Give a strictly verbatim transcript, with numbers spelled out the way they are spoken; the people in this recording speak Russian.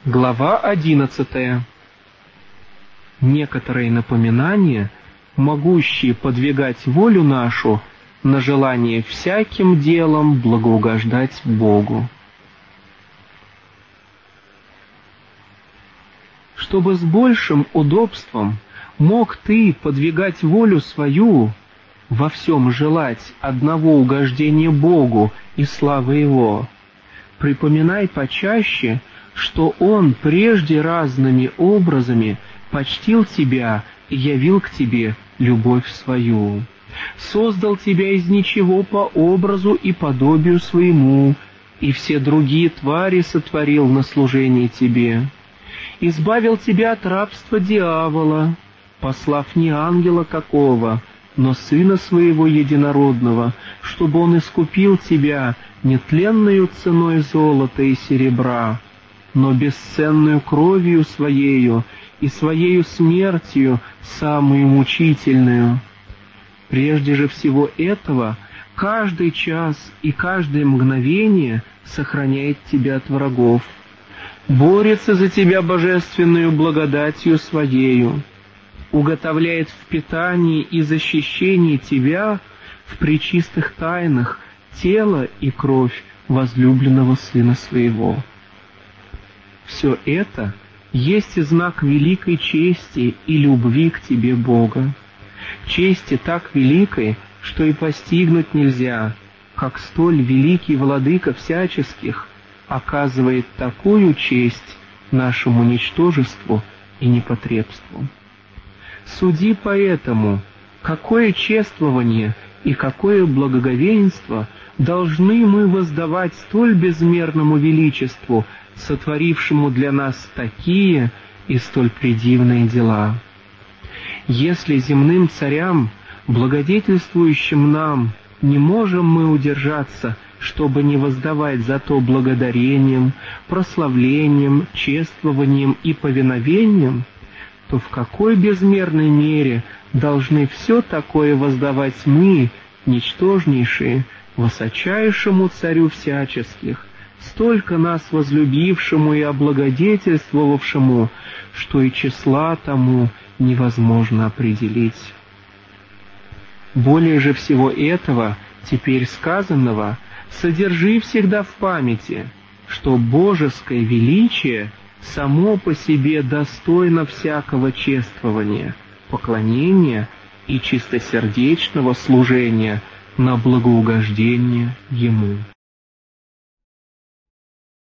Глава одиннадцатая. Некоторые напоминания, могущие подвигать волю нашу на желание всяким делом благоугождать Богу. Чтобы с большим удобством мог ты подвигать волю свою, во всем желать одного угождения Богу и славы Его, припоминай почаще, что Он прежде разными образами почтил тебя и явил к тебе любовь свою, создал тебя из ничего по образу и подобию своему, и все другие твари сотворил на служение тебе, избавил тебя от рабства дьявола, послав не ангела какого, но Сына Своего Единородного, чтобы Он искупил тебя нетленною ценой золота и серебра, но бесценную кровью Своею и Своею смертью самую мучительную. Прежде же всего этого, каждый час и каждое мгновение сохраняет тебя от врагов, борется за тебя божественную благодатью Своею, уготовляет в питании и защищении тебя в пречистых тайнах тело и кровь возлюбленного Сына Своего. Все это есть знак великой чести и любви к тебе Бога, чести так великой, что и постигнуть нельзя, как столь великий Владыка всяческих оказывает такую честь нашему ничтожеству и непотребству. Суди поэтому, какое чествование и какое благоговенство должны мы воздавать столь безмерному величеству, сотворившему для нас такие и столь предивные дела. Если земным царям, благодетельствующим нам, не можем мы удержаться, чтобы не воздавать за то благодарением, прославлением, чествованием и повиновением, то в какой безмерной мере должны все такое воздавать мы, ничтожнейшие, высочайшему Царю всяческих, столько нас возлюбившему и облагодетельствовавшему, что и числа тому невозможно определить. Более же всего этого, теперь сказанного, содержи всегда в памяти, что божеское величие само по себе достойно всякого чествования, поклонения и чистосердечного служения на благоугождение Ему.